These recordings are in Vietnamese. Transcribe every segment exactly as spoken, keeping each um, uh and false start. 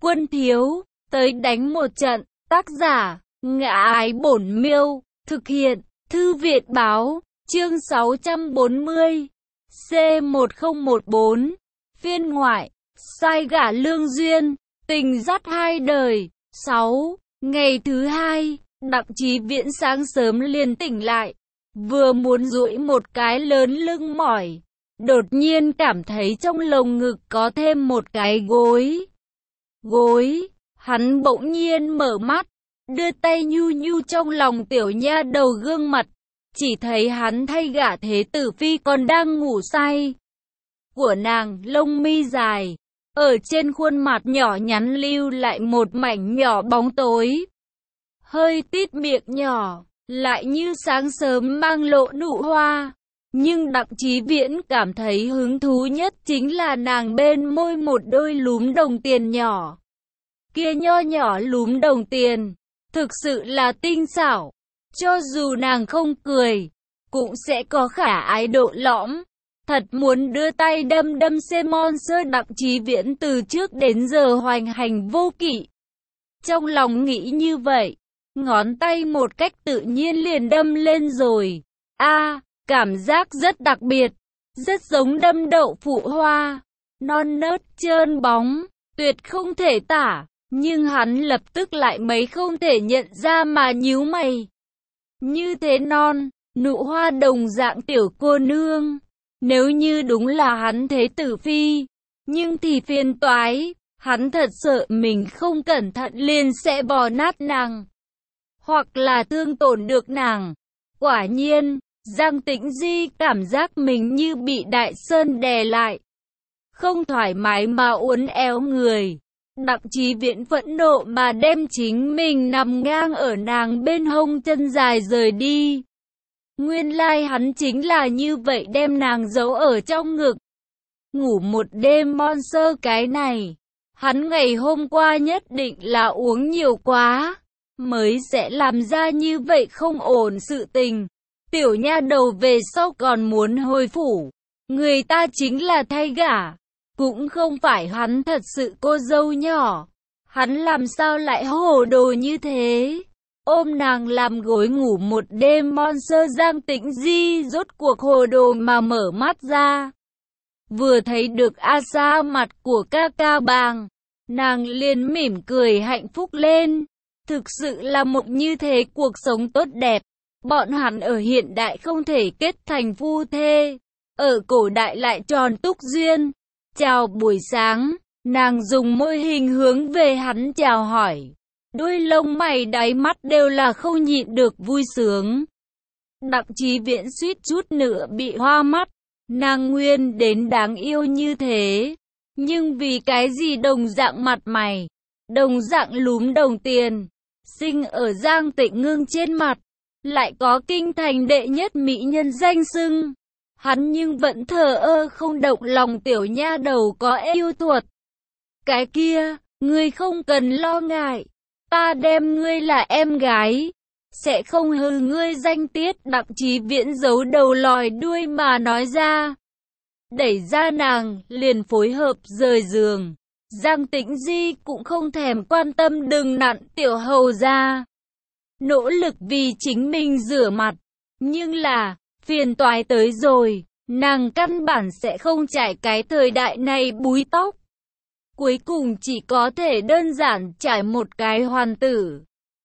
Quân thiếu, tới đánh một trận. Tác giả, Ngã Ái Bổn Miêu. Thực hiện, Thư Viện Báo. Chương sáu trăm bốn mươi. C một không một bốn. Phiên ngoại. Sai gả lương duyên. Tình dắt hai đời. sáu. Ngày thứ hai, Đặng Chí Viễn sáng sớm liền tỉnh lại. Vừa muốn duỗi một cái lớn lưng mỏi, đột nhiên cảm thấy trong lồng ngực có thêm một cái gối. Gối, hắn bỗng nhiên mở mắt, đưa tay nhu nhu trong lòng tiểu nha đầu gương mặt, chỉ thấy hắn thay gả thế tử phi còn đang ngủ say. Của nàng lông mi dài, ở trên khuôn mặt nhỏ nhắn lưu lại một mảnh nhỏ bóng tối. Hơi tít miệng nhỏ, lại như sáng sớm mang lộ nụ hoa. Nhưng Đặng Chí Viễn cảm thấy hứng thú nhất chính là nàng bên môi một đôi lúm đồng tiền nhỏ. Kia nho nhỏ lúm đồng tiền, thực sự là tinh xảo. Cho dù nàng không cười, cũng sẽ có khả ái độ lõm. Thật muốn đưa tay đâm đâm xe mon sơ. Đặng Chí Viễn từ trước đến giờ hoành hành vô kỵ. Trong lòng nghĩ như vậy, ngón tay một cách tự nhiên liền đâm lên rồi. A, à, cảm giác rất đặc biệt, rất giống đâm đậu phụ hoa, non nớt trơn bóng, tuyệt không thể tả. Nhưng hắn lập tức lại mấy không thể nhận ra mà nhíu mày. Như thế non, nụ hoa đồng dạng tiểu cô nương, nếu như đúng là hắn thế tử phi, nhưng thì phiền toái, hắn thật sợ mình không cẩn thận liền sẽ bò nát nàng, hoặc là thương tổn được nàng. Quả nhiên, Giang Tĩnh Di cảm giác mình như bị đại sơn đè lại, không thoải mái mà uốn éo người. Đặng Chí Viễn phẫn nộ mà đem chính mình nằm ngang ở nàng bên hông chân dài rời đi. Nguyên lai hắn chính là như vậy đem nàng giấu ở trong ngực. Ngủ một đêm mon sơ cái này, hắn ngày hôm qua nhất định là uống nhiều quá, mới sẽ làm ra như vậy không ổn sự tình. Tiểu nha đầu về sau còn muốn hồi phủ, người ta chính là thay gả, cũng không phải hắn thật sự cô dâu nhỏ. Hắn làm sao lại hồ đồ như thế? Ôm nàng làm gối ngủ một đêm mon sơ. Giang Tĩnh Di rốt cuộc hồ đồ mà mở mắt ra. Vừa thấy được A Sa mặt của ca ca bàng, nàng liền mỉm cười hạnh phúc lên. Thực sự là một như thế cuộc sống tốt đẹp. Bọn hắn ở hiện đại không thể kết thành phu thê, ở cổ đại lại tròn túc duyên. Chào buổi sáng, nàng dùng môi hình hướng về hắn chào hỏi. Đôi lông mày đáy mắt đều là không nhịn được vui sướng. Đặng Chí Viễn suýt chút nữa bị hoa mắt. Nàng nguyên đến đáng yêu như thế, nhưng vì cái gì đồng dạng mặt mày, đồng dạng lúm đồng tiền, sinh ở Giang Tịnh Ngưng trên mặt, lại có kinh thành đệ nhất mỹ nhân danh xưng. Hắn nhưng vẫn thờ ơ không động lòng tiểu nha đầu có yêu thuật. Cái kia, ngươi không cần lo ngại, ta đem ngươi là em gái, sẽ không hư ngươi danh tiết. Đặng Chí Viễn giấu đầu lòi đuôi mà nói ra. Đẩy ra nàng, liền phối hợp rời giường. Giang Tĩnh Di cũng không thèm quan tâm đừng nặn tiểu hầu ra, nỗ lực vì chính mình rửa mặt. Nhưng là, phiền toái tới rồi, nàng căn bản sẽ không trải cái thời đại này búi tóc. Cuối cùng chỉ có thể đơn giản trải một cái hoàn tử.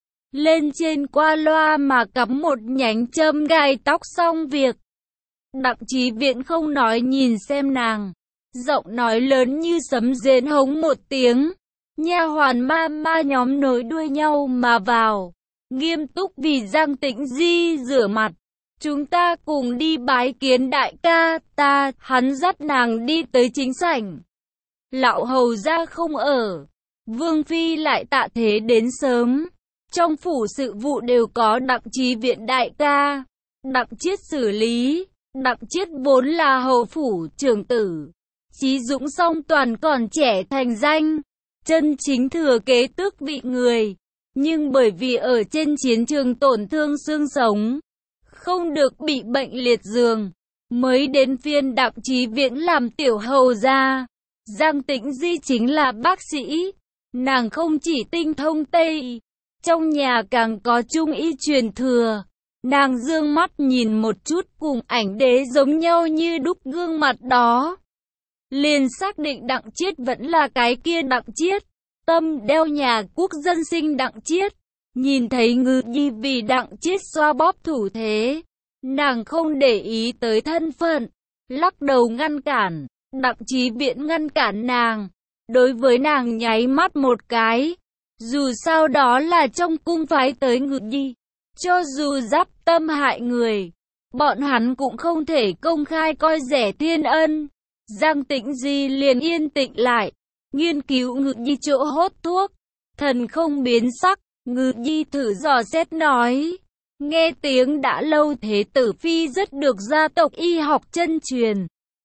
Lên trên qua loa mà cắm một nhánh châm gai tóc xong việc. Đặng Chí Viễn không nói nhìn xem nàng, giọng nói lớn như sấm rền hống một tiếng. Nha hoàn ma ma nhóm nối đuôi nhau mà vào, nghiêm túc vì Giang Tĩnh Di rửa mặt. Chúng ta cùng đi bái kiến đại ca ta. Hắn dắt nàng đi tới chính sảnh. Lão hầu gia không ở, Vương Phi lại tạ thế đến sớm. Trong phủ sự vụ đều có Đặng Chí Viễn đại ca, Đặng Chiết xử lý. Đặng Chiết vốn là hầu phủ trưởng tử, Chí Dũng song toàn còn trẻ thành danh, chân chính thừa kế tước vị người. Nhưng bởi vì ở trên chiến trường tổn thương xương sống, không được bị bệnh liệt giường, mới đến phiên Đặng Chí Viễn làm tiểu hầu gia. Giang Tĩnh Di chính là bác sĩ, Nàng không chỉ tinh thông Tây y, trong nhà càng có Trung y truyền thừa. Nàng dương mắt nhìn một chút cùng ảnh đế giống nhau như đúc gương mặt đó. Liền xác định Đặng Chiết vẫn là cái kia Đặng Chiết. Tâm đeo nhà quốc dân sinh Đặng Chiết. Nhìn thấy Ngự Nhi vì Đặng Chiết xoa bóp thủ thế. Nàng không để ý tới thân phận. Lắc đầu ngăn cản. Đặng Chí Viễn ngăn cản nàng. Đối với nàng nháy mắt một cái. Dù sao đó là trong cung phái tới Ngự Nhi. Cho dù giáp tâm hại người, bọn hắn cũng không thể công khai coi rẻ Thiên Ân. Giang Tĩnh Di liền yên tĩnh lại, nghiên cứu Ngự Nhi chỗ hốt thuốc. Thần không biến sắc, Ngự Nhi thử dò xét nói. Nghe tiếng đã lâu thế tử phi rất được gia tộc y học chân truyền.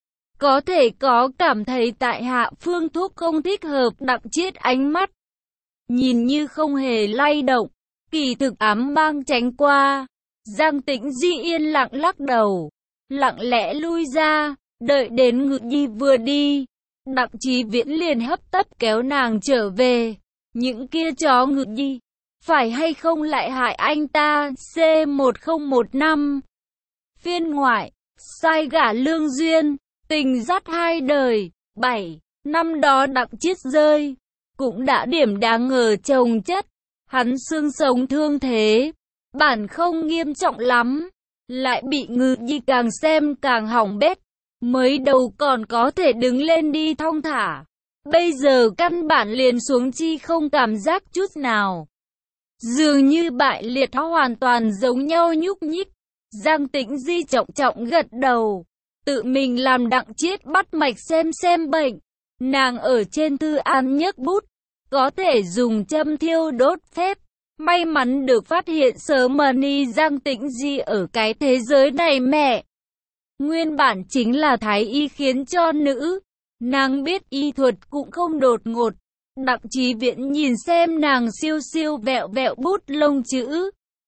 Có thể có cảm thấy tại hạ phương thuốc không thích hợp. Đặng Chiết ánh mắt nhìn như không hề lay động, kỳ thực ám mang tránh qua. Giang Tĩnh Di yên lặng lắc đầu, lặng lẽ lui ra, đợi đến Ngự Nhi vừa đi. Đặng Chí Viễn liền hấp tấp kéo nàng trở về. Những kia chó Ngự Nhi, phải hay không lại hại anh ta? C một không một năm Phiên ngoại, sai gả lương duyên, tình dắt hai đời. Bảy Năm đó Đặng Chiết rơi, cũng đã điểm đáng ngờ chồng chất. Hắn xương sống thương thế, bản không nghiêm trọng lắm, lại bị Ngự Nhi càng xem càng hỏng bét. Mới đầu còn có thể đứng lên đi thong thả, bây giờ căn bản liền xuống chi không cảm giác chút nào. Dường như bại liệt hoàn toàn giống nhau nhúc nhích. Giang Tĩnh Di trọng trọng gật đầu, tự mình làm Đặng Chiết bắt mạch xem xem bệnh. Nàng ở trên thư án nhấc bút, có thể dùng châm thiêu đốt phép. May mắn được phát hiện sớm mà ni Giang Tĩnh Di ở cái thế giới này mẹ. Nguyên bản chính là thái y khiến cho nữ. Nàng biết y thuật cũng không đột ngột. Đặng Chí Viễn nhìn xem nàng siêu siêu vẹo vẹo bút lông chữ.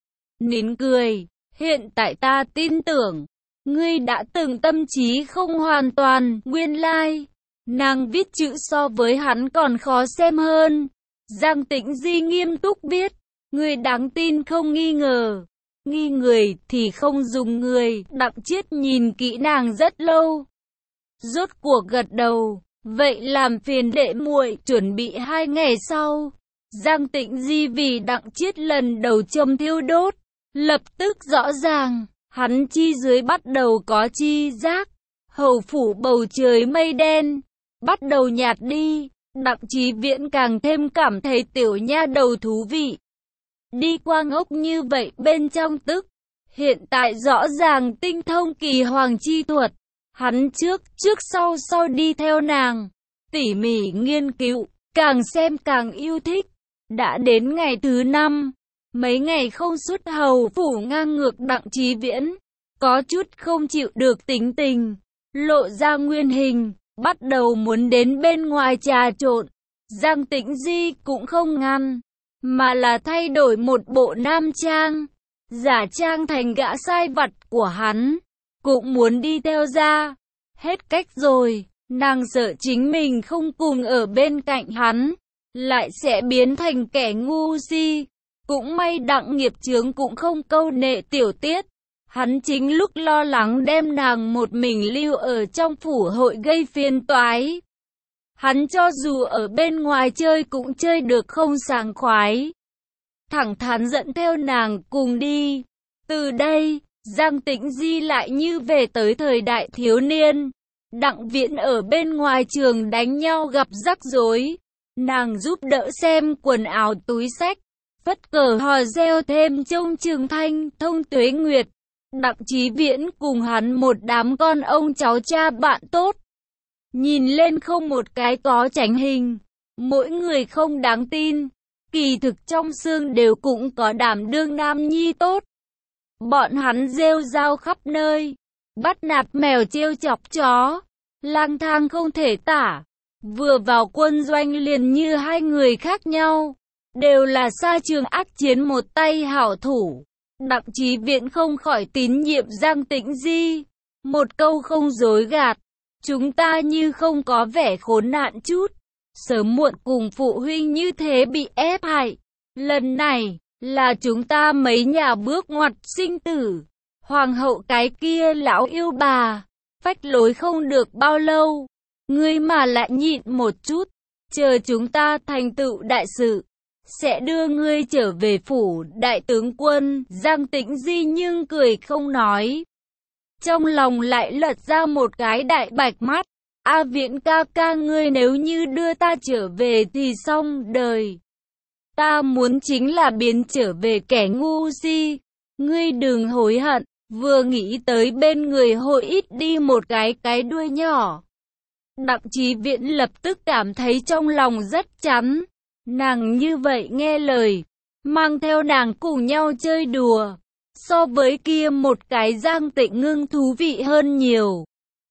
Nín cười, hiện tại ta tin tưởng, ngươi đã từng tâm trí không hoàn toàn, nguyên lai. Nàng viết chữ so với hắn còn khó xem hơn. Giang Tĩnh Di nghiêm túc viết, ngươi đáng tin không nghi ngờ. Nghi người thì không dùng người. Đặng Chiết nhìn kỹ nàng rất lâu, rốt cuộc gật đầu. Vậy làm phiền đệ muội chuẩn bị hai ngày sau. Giang Tĩnh Di vì Đặng Chiết lần đầu châm thiêu đốt, lập tức rõ ràng, hắn chi dưới bắt đầu có chi giác. Hầu phủ bầu trời mây đen bắt đầu nhạt đi. Đặng Chí Viễn càng thêm cảm thấy tiểu nha đầu thú vị. Đi qua ngốc như vậy bên trong tức, hiện tại rõ ràng tinh thông kỳ hoàng chi thuật. Hắn trước, trước sau sau đi theo nàng, tỉ mỉ nghiên cứu, càng xem càng yêu thích. Đã đến ngày thứ năm, mấy ngày không xuất hầu phủ ngang ngược Đặng Chí Viễn, có chút không chịu được tính tình, lộ ra nguyên hình, bắt đầu muốn đến bên ngoài trà trộn. Giang Tĩnh Di cũng không ngăn, mà là thay đổi một bộ nam trang, giả trang thành gã sai vặt của hắn, cũng muốn đi theo ra. Hết cách rồi, nàng sợ chính mình không cùng ở bên cạnh hắn, lại sẽ biến thành kẻ ngu si. Cũng may Đặng nghiệp chướng cũng không câu nệ tiểu tiết. Hắn chính lúc lo lắng đem nàng một mình lưu ở trong phủ hội gây phiền toái. Hắn cho dù ở bên ngoài chơi cũng chơi được không sảng khoái, thẳng thắn dẫn theo nàng cùng đi. Từ đây, Giang Tĩnh Di lại như về tới thời đại thiếu niên. Đặng Viễn ở bên ngoài trường đánh nhau gặp rắc rối, nàng giúp đỡ xem quần áo túi xách, phất cờ hò reo thêm trông Trường Thanh, Thông Tuế Nguyệt. Đặng Chí Viễn cùng hắn một đám con ông cháu cha bạn tốt, nhìn lên không một cái có chánh hình, mỗi người không đáng tin, kỳ thực trong xương đều cũng có đảm đương nam nhi tốt. Bọn hắn rêu rao khắp nơi, bắt nạt mèo trêu chọc chó, lang thang không thể tả. Vừa vào quân doanh liền như hai người khác nhau, đều là xa trường ác chiến một tay hảo thủ. Đặng Chí Viễn không khỏi tín nhiệm Giang Tĩnh Di, một câu không dối gạt, chúng ta như không có vẻ khốn nạn chút. sớm muộn cùng phụ huynh như thế bị ép hại. Lần này, là chúng ta mấy nhà bước ngoặt sinh tử. Hoàng hậu cái kia lão yêu bà, phách lối không được bao lâu. Ngươi mà lại nhịn một chút, chờ chúng ta thành tựu đại sự, sẽ đưa ngươi trở về phủ đại tướng quân. Giang Tĩnh Di nhưng cười không nói. Trong lòng lại lật ra một cái đại bạch mắt. A Viễn ca ca, ngươi nếu như đưa ta trở về thì xong đời. Ta muốn chính là biến trở về kẻ ngu si. Ngươi đừng hối hận. Vừa nghĩ tới bên người hội ít đi một cái cái đuôi nhỏ, Đặng Chí Viễn lập tức cảm thấy trong lòng rất chán. Nàng như vậy nghe lời, mang theo nàng cùng nhau chơi đùa, so với kia một cái Giang Tịnh Ngưng thú vị hơn nhiều.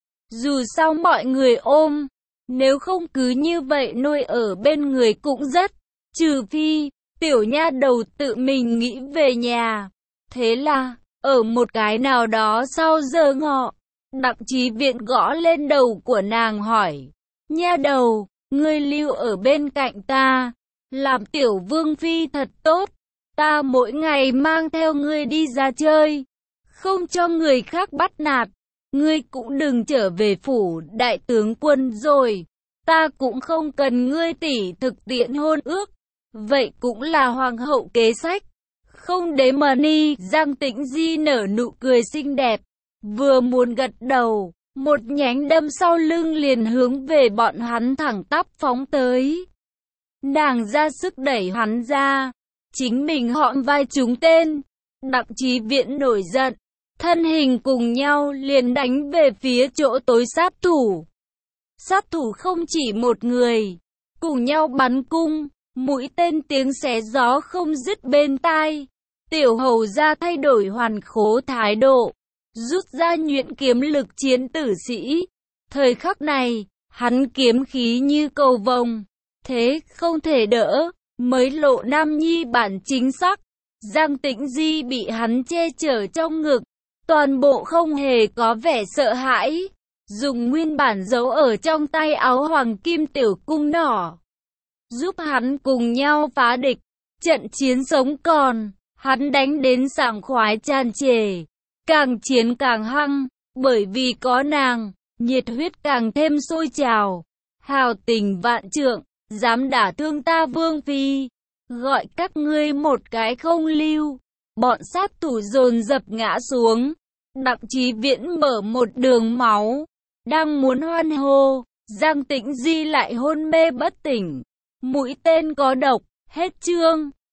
Dù sao mọi người ôm, nếu không cứ như vậy nuôi ở bên người cũng rất, trừ phi, tiểu nha đầu tự mình nghĩ về nhà. Thế là, ở một cái nào đó sau giờ ngọ, Đặng Chí Viễn gõ lên đầu của nàng hỏi, nha đầu, ngươi lưu ở bên cạnh ta, làm tiểu vương phi thật tốt, ta mỗi ngày mang theo ngươi đi ra chơi, không cho người khác bắt nạt, ngươi cũng đừng trở về phủ đại tướng quân rồi, ta cũng không cần ngươi tỉ thực tiễn hôn ước, vậy cũng là hoàng hậu kế sách. Không đế mà ni. Giang Tĩnh Di nở nụ cười xinh đẹp, vừa muốn gật đầu, một nhánh đâm sau lưng liền hướng về bọn hắn thẳng tắp phóng tới. Nàng ra sức đẩy hắn ra, chính mình hõm vai trúng tên. Đặng Chí Viễn nổi giận, thân hình cùng nhau liền đánh về phía chỗ tối sát thủ. Sát thủ không chỉ một người, cùng nhau bắn cung, mũi tên tiếng xé gió không dứt bên tai. Tiểu hầu ra thay đổi hoàn khố thái độ, rút ra nhuyễn kiếm lực chiến tử sĩ. Thời khắc này, hắn kiếm khí như cầu vồng, thế không thể đỡ, mới lộ nam nhi bản chính sắc. Giang Tĩnh Di bị hắn che chở trong ngực, toàn bộ không hề có vẻ sợ hãi, dùng nguyên bản giấu ở trong tay áo hoàng kim tiểu cung nỏ, giúp hắn cùng nhau phá địch. Trận chiến sống còn, hắn đánh đến sảng khoái tràn trề, càng chiến càng hăng, bởi vì có nàng, nhiệt huyết càng thêm sôi trào, hào tình vạn trượng, dám đả thương ta vương phi, gọi các ngươi một cái không lưu. Bọn sát thủ dồn dập ngã xuống, Đặng Chí Viễn mở một đường máu, đang muốn hoan hô, Giang Tĩnh Di lại hôn mê bất tỉnh. Mũi tên có độc, hết chương.